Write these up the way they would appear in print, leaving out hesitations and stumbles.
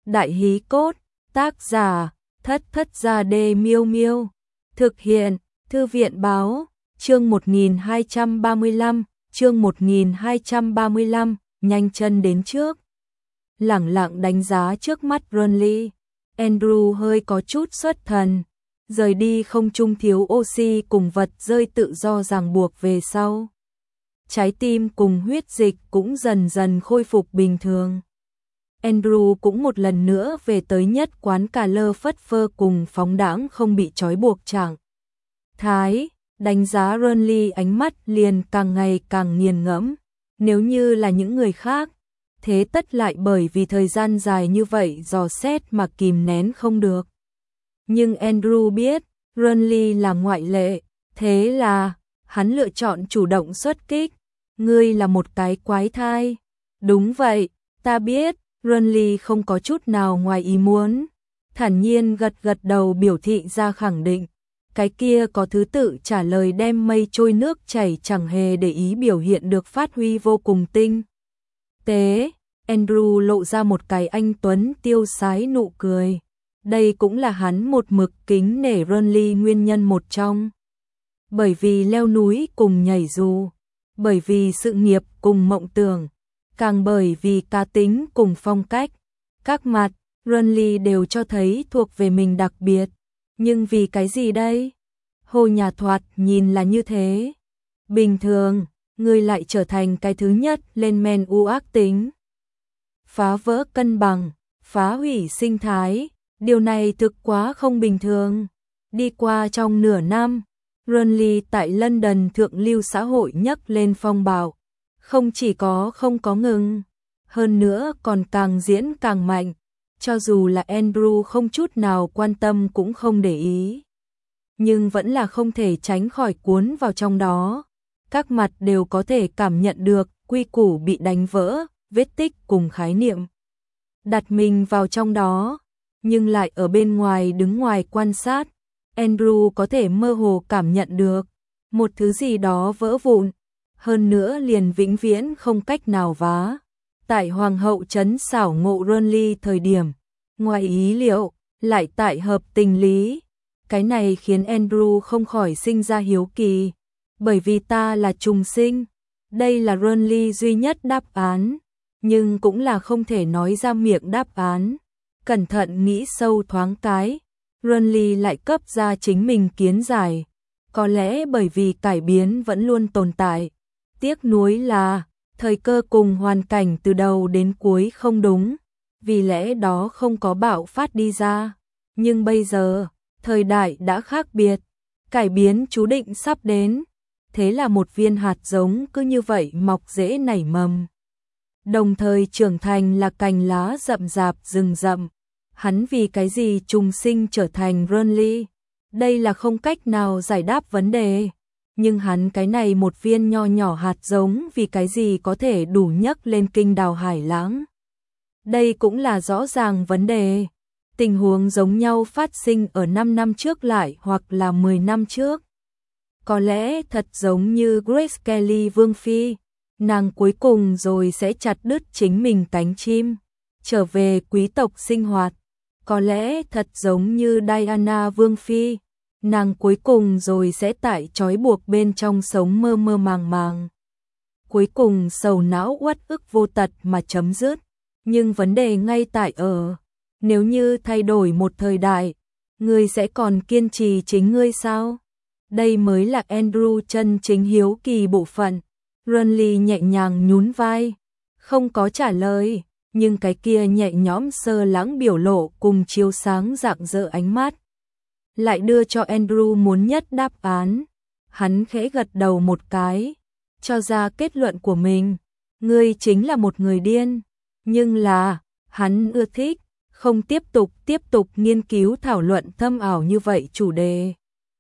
Đại hí cốt, tác giả, Thất Thất Gia Đê Miêu Miêu. Thực hiện, Thư viện báo, chương 1235, chương 1235, nhanh chân đến trước. Lẳng lặng đánh giá trước mắt Burnley, Andrew hơi có chút xuất thần. Rời đi không trung thiếu oxy cùng vật rơi tự do ràng buộc về sau. Trái tim cùng huyết dịch cũng dần dần khôi phục bình thường. Andrew cũng một lần nữa về tới nhất quán cà lơ phất phơ cùng phóng đãng không bị trói buộc trạng thái, đánh giá Burnley ánh mắt liền càng ngày càng nghiền ngẫm. Nếu như là những người khác, thế tất lại bởi vì thời gian dài như vậy dò xét mà kìm nén không được. Nhưng Andrew biết, Burnley là ngoại lệ, thế là hắn lựa chọn chủ động xuất kích. Ngươi là một cái quái thai. Đúng vậy, ta biết. Burnley không có chút nào ngoài ý muốn, thản nhiên gật gật đầu biểu thị ra khẳng định. Cái kia có thứ tự trả lời đem mây trôi nước chảy chẳng hề để ý biểu hiện được phát huy vô cùng tinh tế. Andrew lộ ra một cái anh tuấn tiêu sái nụ cười. Đây cũng là hắn một mực kính nể Burnley nguyên nhân một trong. Bởi vì leo núi cùng nhảy dù, bởi vì sự nghiệp cùng mộng tưởng, càng bởi vì cá tính cùng phong cách. Các mặt, Burnley đều cho thấy thuộc về mình đặc biệt. Nhưng vì cái gì đây? Hồ nhà thoạt nhìn là như thế. Bình thường, người lại trở thành cái thứ nhất lên men u ác tính. Phá vỡ cân bằng, phá hủy sinh thái. Điều này thực quá không bình thường. Đi qua trong nửa năm, Burnley tại London thượng lưu xã hội nhấc lên phong bạo. Không chỉ có không có ngừng, hơn nữa còn càng diễn càng mạnh, cho dù là Andrew không chút nào quan tâm cũng không để ý. Nhưng vẫn là không thể tránh khỏi cuốn vào trong đó. Các mặt đều có thể cảm nhận được quy củ bị đánh vỡ, vết tích cùng khái niệm. Đặt mình vào trong đó, nhưng lại ở bên ngoài đứng ngoài quan sát, Andrew có thể mơ hồ cảm nhận được một thứ gì đó vỡ vụn. Hơn nữa liền vĩnh viễn không cách nào vá. Tại Hoàng hậu trấn xảo ngộ Burnley thời điểm, ngoài ý liệu, lại tại hợp tình lý. Cái này khiến Andrew không khỏi sinh ra hiếu kỳ. Bởi vì ta là trùng sinh. Đây là Burnley duy nhất đáp án, nhưng cũng là không thể nói ra miệng đáp án. Cẩn thận nghĩ sâu thoáng cái, Burnley lại cấp ra chính mình kiến giải. Có lẽ bởi vì cải biến vẫn luôn tồn tại. Tiếc nuối là, thời cơ cùng hoàn cảnh từ đầu đến cuối không đúng, vì lẽ đó không có bạo phát đi ra. Nhưng bây giờ, thời đại đã khác biệt, cải biến chú định sắp đến. Thế là một viên hạt giống cứ như vậy mọc rễ nảy mầm. Đồng thời trưởng thành là cành lá rậm rạp rừng rậm. Hắn vì cái gì trùng sinh trở thành Burnley? Đây là không cách nào giải đáp vấn đề. Nhưng hắn cái này một viên nho nhỏ hạt giống vì cái gì có thể đủ nhấc lên kinh đào hải lãng. Đây cũng là rõ ràng vấn đề. Tình huống giống nhau phát sinh ở 5 năm trước lại hoặc là 10 năm trước. Có lẽ thật giống như Grace Kelly Vương Phi, nàng cuối cùng rồi sẽ chặt đứt chính mình cánh chim, trở về quý tộc sinh hoạt. Có lẽ thật giống như Diana Vương Phi, nàng cuối cùng rồi sẽ tại trói buộc bên trong sống mơ mơ màng màng. Cuối cùng sầu não uất ức vô tật mà chấm dứt. Nhưng vấn đề ngay tại ở, nếu như thay đổi một thời đại, ngươi sẽ còn kiên trì chính ngươi sao? Đây mới là Andrew chân chính hiếu kỳ bộ phận. Burnley nhẹ nhàng nhún vai, không có trả lời, nhưng cái kia nhẹ nhõm sơ lãng biểu lộ cùng chiếu sáng rạng rỡ ánh mắt lại đưa cho Andrew muốn nhất đáp án. Hắn khẽ gật đầu một cái, cho ra kết luận của mình. Ngươi chính là một người điên. Nhưng là, hắn ưa thích, không tiếp tục nghiên cứu thảo luận thâm ảo như vậy chủ đề.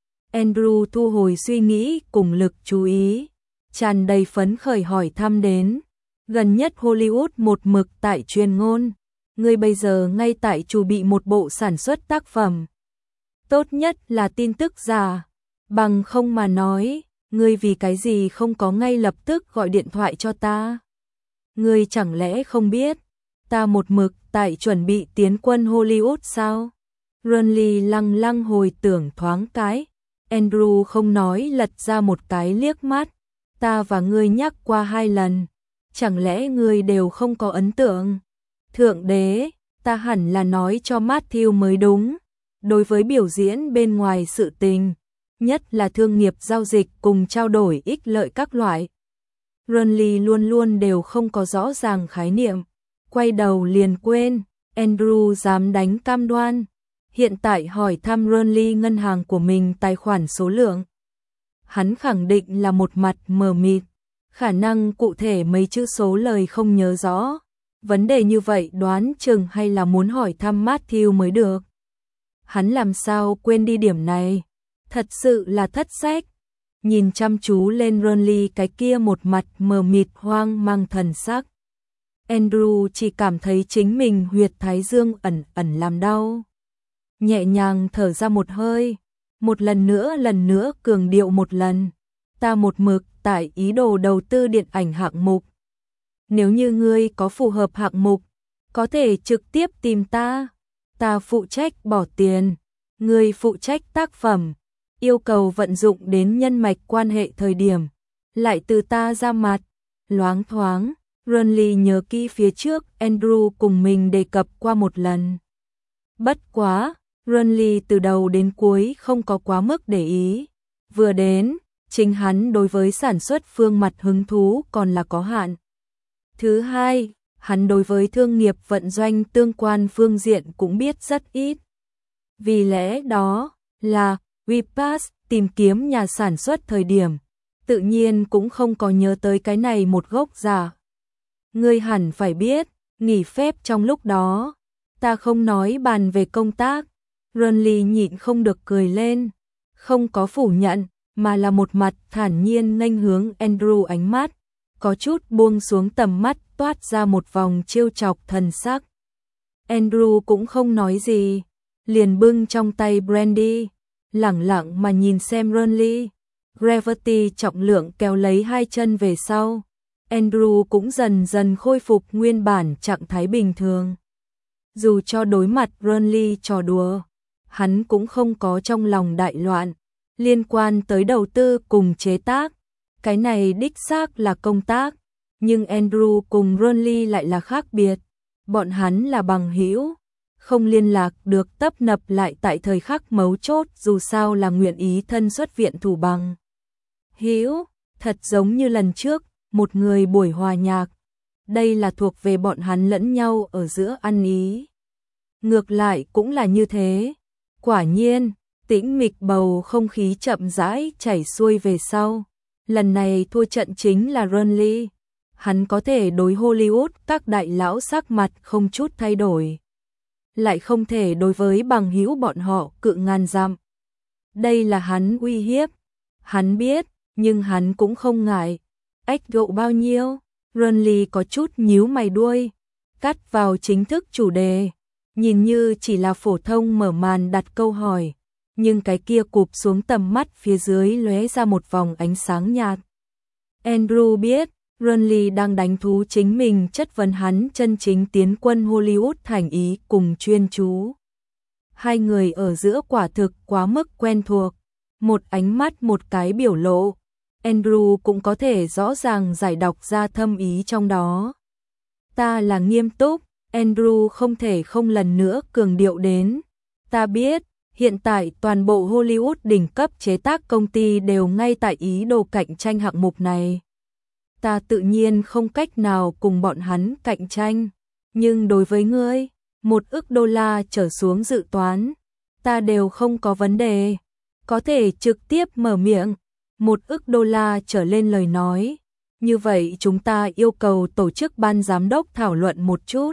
Andrew thu hồi suy nghĩ cùng lực chú ý, tràn đầy phấn khởi hỏi thăm đến. Gần nhất Hollywood một mực tại truyền ngôn. Ngươi bây giờ ngay tại chuẩn bị một bộ sản xuất tác phẩm. Tốt nhất là tin tức giả. Bằng không mà nói, ngươi vì cái gì không có ngay lập tức gọi điện thoại cho ta? Ngươi chẳng lẽ không biết, Ta một mực tại chuẩn bị tiến quân Hollywood sao? Ronly lăng lăng hồi tưởng thoáng cái. Andrew không nói lật ra một cái liếc mắt. Ta và ngươi nhắc qua 2 lần. Chẳng lẽ ngươi đều không có ấn tượng? Thượng đế, ta hẳn là nói cho Matthew mới đúng. Đối với biểu diễn bên ngoài sự tình, nhất là thương nghiệp giao dịch cùng trao đổi ích lợi các loại, Ronly luôn luôn đều không có rõ ràng khái niệm. Quay đầu liền quên, Andrew dám đánh cam đoan. Hiện tại hỏi thăm Ronly ngân hàng của mình tài khoản số lượng. Hắn khẳng định là một mặt mờ mịt, khả năng cụ thể mấy chữ số lời không nhớ rõ. Vấn đề như vậy đoán chừng hay là muốn hỏi thăm Matthew mới được. Hắn làm sao quên đi điểm này, thật sự là thất sách. Nhìn chăm chú lên Ronly cái kia một mặt mờ mịt hoang mang thần sắc, Andrew chỉ cảm thấy chính mình huyệt thái dương ẩn ẩn làm đau. Nhẹ nhàng thở ra một hơi, một lần nữa cường điệu một lần. Ta một mực tại ý đồ đầu tư điện ảnh hạng mục. Nếu như ngươi có phù hợp hạng mục, có thể trực tiếp tìm ta. Ta phụ trách bỏ tiền, ngươi phụ trách tác phẩm. Yêu cầu vận dụng đến nhân mạch quan hệ thời điểm, lại từ ta ra mặt. Loáng thoáng, Ronly nhớ kỹ phía trước Andrew cùng mình đề cập qua một lần. Bất quá, Ronly từ đầu đến cuối không có quá mức để ý. Vừa đến, chính hắn đối với sản xuất phương mặt hứng thú còn là có hạn. Thứ hai, hắn đối với thương nghiệp vận doanh tương quan phương diện cũng biết rất ít. Vì lẽ đó là Wepass tìm kiếm nhà sản xuất thời điểm, tự nhiên cũng không có nhớ tới cái này một gốc giả. Ngươi hẳn phải biết, nghỉ phép trong lúc đó, ta không nói bàn về công tác. Ronly nhịn không được cười lên, không có phủ nhận, mà là một mặt thản nhiên nghênh hướng Andrew, ánh mắt có chút buông xuống, tầm mắt toát ra một vòng trêu chọc thần sắc. Andrew cũng không nói gì, liền bưng trong tay brandy, lẳng lặng mà nhìn xem Ronly. Gravity trọng lượng kéo lấy 2 chân về sau, Andrew cũng dần dần khôi phục nguyên bản trạng thái bình thường. Dù cho đối mặt Ronly trò đùa, hắn cũng không có trong lòng đại loạn. Liên quan tới đầu tư cùng chế tác, cái này đích xác là công tác, nhưng Andrew cùng Ronly lại là khác biệt. Bọn hắn là bằng hữu, không liên lạc được tấp nập lại tại thời khắc mấu chốt, dù sao là nguyện ý thân xuất viện thủ bằng hữu, thật giống như lần trước, một người buổi hòa nhạc. Đây là thuộc về bọn hắn lẫn nhau ở giữa ăn ý. Ngược lại cũng là như thế. Quả nhiên, tĩnh mịch bầu không khí chậm rãi chảy xuôi về sau. Lần này thua trận chính là Ronly. Hắn có thể đối Hollywood các đại lão sắc mặt không chút thay đổi, lại không thể đối với bằng hữu bọn họ cự ngàn dặm. Đây là hắn uy hiếp. Hắn biết, nhưng hắn cũng không ngại. Ách gậu bao nhiêu? Ronly có chút nhíu mày đuôi, cắt vào chính thức chủ đề. Nhìn như chỉ là phổ thông mở màn đặt câu hỏi, nhưng cái kia cụp xuống tầm mắt phía dưới lóe ra một vòng ánh sáng nhạt. Andrew biết, Ronly đang đánh thú chính mình chất vấn hắn chân chính tiến quân Hollywood thành ý cùng chuyên chú. Hai người ở giữa quả thực quá mức quen thuộc, một ánh mắt một cái biểu lộ, Andrew cũng có thể rõ ràng giải đọc ra thâm ý trong đó. Ta là nghiêm túc, Andrew không thể không lần nữa cường điệu đến. Ta biết, hiện tại toàn bộ Hollywood đỉnh cấp chế tác công ty đều ngay tại ý đồ cạnh tranh hạng mục này. Ta tự nhiên không cách nào cùng bọn hắn cạnh tranh, nhưng đối với ngươi, $1 ức trở xuống dự toán, ta đều không có vấn đề, có thể trực tiếp mở miệng. $1 ức trở lên lời nói, như vậy chúng ta yêu cầu tổ chức ban giám đốc thảo luận một chút.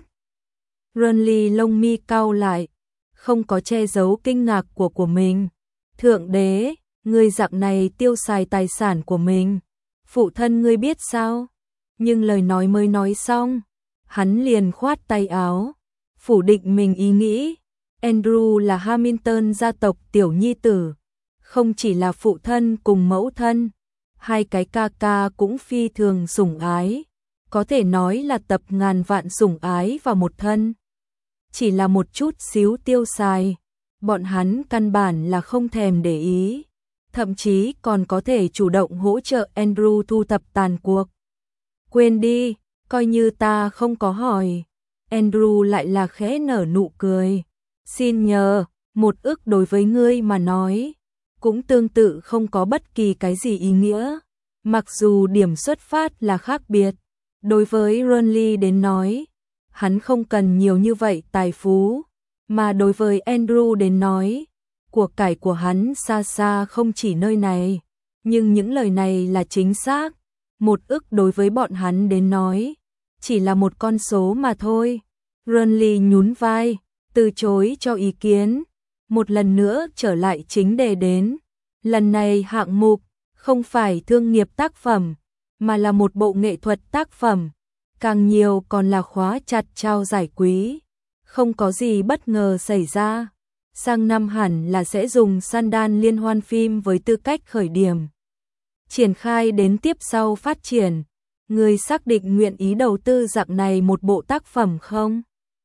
Ronly lông mi cau lại, không có che giấu kinh ngạc của mình. Thượng đế, ngươi dạng này tiêu xài tài sản của mình, phụ thân ngươi biết sao? Nhưng lời nói mới nói xong, hắn liền khoát tay áo, phủ định mình ý nghĩ. Andrew là Hamilton gia tộc tiểu nhi tử, không chỉ là phụ thân cùng mẫu thân, hai cái ca ca cũng phi thường sủng ái, có thể nói là tập ngàn vạn sủng ái vào một thân. Chỉ là một chút xíu tiêu xài, bọn hắn căn bản là không thèm để ý, thậm chí còn có thể chủ động hỗ trợ Andrew thu thập tàn cuộc. Quên đi, coi như ta không có hỏi. Andrew lại là khẽ nở nụ cười. Xin nhờ, 1 ức đối với ngươi mà nói, cũng tương tự không có bất kỳ cái gì ý nghĩa. Mặc dù điểm xuất phát là khác biệt, đối với Ronly đến nói, hắn không cần nhiều như vậy tài phú, mà đối với Andrew đến nói, của cải của hắn xa xa không chỉ nơi này. Nhưng những lời này là chính xác, 1 ức đối với bọn hắn đến nói, chỉ là một con số mà thôi. Ronly nhún vai, từ chối cho ý kiến, một lần nữa trở lại chính đề đến. Lần này hạng mục không phải thương nghiệp tác phẩm, mà là một bộ nghệ thuật tác phẩm, càng nhiều còn là khóa chặt trao giải quý. Không có gì bất ngờ xảy ra, sang năm hẳn là sẽ dùng Sundance liên hoan phim với tư cách khởi điểm, triển khai đến tiếp sau phát triển. Người xác định nguyện ý đầu tư dạng này một bộ tác phẩm không?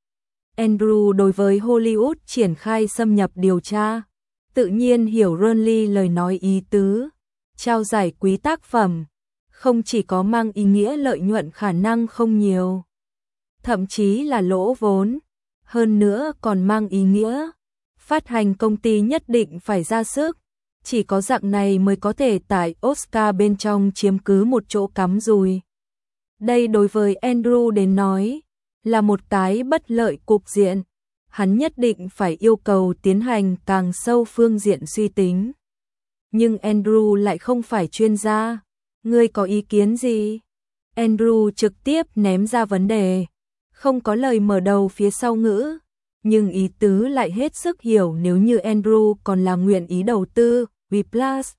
Andrew đối với Hollywood triển khai xâm nhập điều tra, tự nhiên hiểu Ronly lời nói ý tứ. Trao giải quý tác phẩm, không chỉ có mang ý nghĩa lợi nhuận khả năng không nhiều, thậm chí là lỗ vốn, hơn nữa còn mang ý nghĩa phát hành công ty nhất định phải ra sức, chỉ có dạng này mới có thể tại Oscar bên trong chiếm cứ một chỗ cắm rùi. Đây đối với Andrew đến nói, là một cái bất lợi cục diện, hắn nhất định phải yêu cầu tiến hành càng sâu phương diện suy tính. Nhưng Andrew lại không phải chuyên gia. Ngươi có ý kiến gì? Andrew trực tiếp ném ra vấn đề, không có lời mở đầu phía sau ngữ, nhưng ý tứ lại hết sức hiểu nếu như Andrew còn là nguyện ý đầu tư, Whiplash.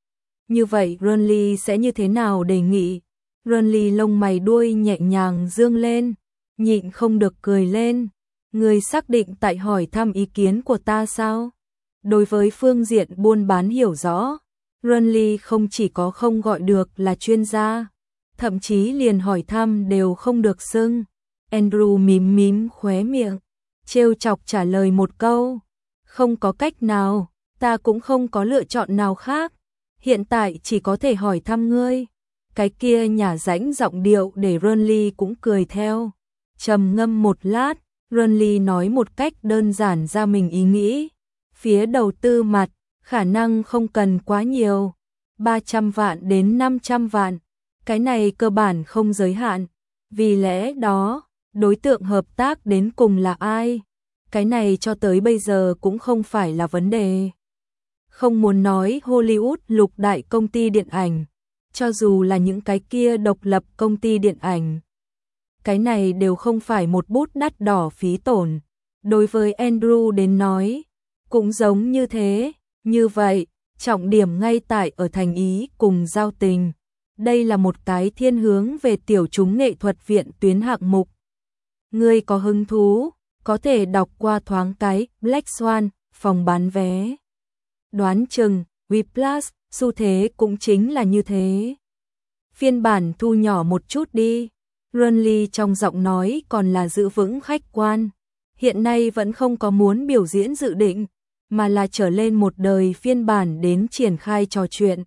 Như vậy Ronly sẽ như thế nào đề nghị? Ronly lông mày đuôi nhẹ nhàng dương lên, nhịn không được cười lên. Ngươi xác định tại hỏi thăm ý kiến của ta sao? Đối với phương diện buôn bán hiểu rõ, Ronly không chỉ có không gọi được là chuyên gia, thậm chí liền hỏi thăm đều không được xưng. Andrew mím mím khóe miệng, trêu chọc trả lời một câu, không có cách nào, ta cũng không có lựa chọn nào khác, hiện tại chỉ có thể hỏi thăm ngươi. Cái kia nhả rãnh giọng điệu để Ronly cũng cười theo. Trầm ngâm một lát, Ronly nói một cách đơn giản ra mình ý nghĩ. Phía đầu tư mặt, khả năng không cần quá nhiều, 300 vạn đến 500 vạn, cái này cơ bản không giới hạn. Vì lẽ đó, đối tượng hợp tác đến cùng là ai? Cái này cho tới bây giờ cũng không phải là vấn đề. Không muốn nói Hollywood lục đại công ty điện ảnh, cho dù là những cái kia độc lập công ty điện ảnh, cái này đều không phải một bút đắt đỏ phí tổn. Đối với Andrew đến nói, cũng giống như thế. Như vậy, trọng điểm ngay tại ở thành ý cùng giao tình. Đây là một cái thiên hướng về tiểu chúng nghệ thuật viện tuyến hạng mục. Ngươi có hứng thú, có thể đọc qua thoáng cái Black Swan, phòng bán vé. Đoán chừng, Whiplash, xu thế cũng chính là như thế. Phiên bản thu nhỏ một chút đi. Ronly trong giọng nói còn là giữ vững khách quan. Hiện nay vẫn không có muốn biểu diễn dự định, mà là trở lên một đời phiên bản đến triển khai trò chuyện.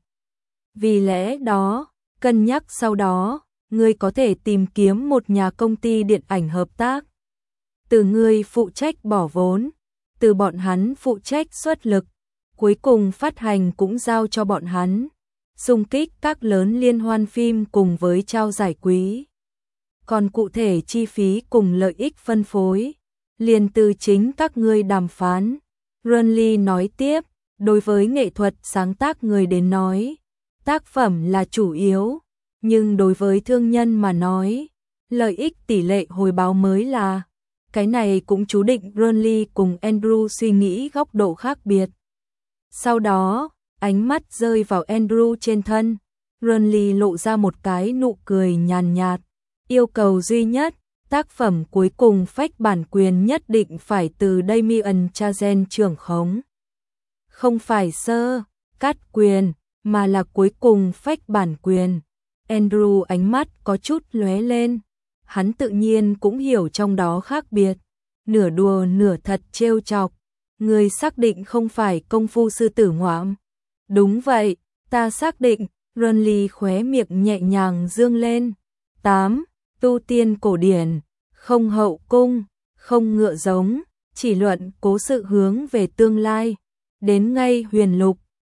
Vì lẽ đó, cân nhắc sau đó, ngươi có thể tìm kiếm một nhà công ty điện ảnh hợp tác. Từ ngươi phụ trách bỏ vốn, từ bọn hắn phụ trách xuất lực, cuối cùng phát hành cũng giao cho bọn hắn. Xung kích các lớn liên hoan phim cùng với trao giải quý. Còn cụ thể chi phí cùng lợi ích phân phối, liền từ chính các ngươi đàm phán. Ronly nói tiếp, đối với nghệ thuật sáng tác người đến nói, tác phẩm là chủ yếu, nhưng đối với thương nhân mà nói, lợi ích tỷ lệ hồi báo mới là. Cái này cũng chú định Ronly cùng Andrew suy nghĩ góc độ khác biệt. Sau đó, ánh mắt rơi vào Andrew trên thân, Ronly lộ ra một cái nụ cười nhàn nhạt. Yêu cầu duy nhất, tác phẩm cuối cùng phách bản quyền nhất định phải từ Damien Chazelle trưởng khống. Không phải sơ, cắt quyền, mà là cuối cùng phách bản quyền. Andrew ánh mắt có chút lóe lên. Hắn tự nhiên cũng hiểu trong đó khác biệt. Nửa đùa nửa thật trêu chọc. Người xác định không phải công phu sư tử ngoạm. Đúng vậy, ta xác định. Renly khóe miệng nhẹ nhàng dương lên. 8. Tu tiên cổ điển. Không hậu cung, không ngựa giống. Chỉ luận cố sự hướng về tương lai. Đến ngay huyền lục,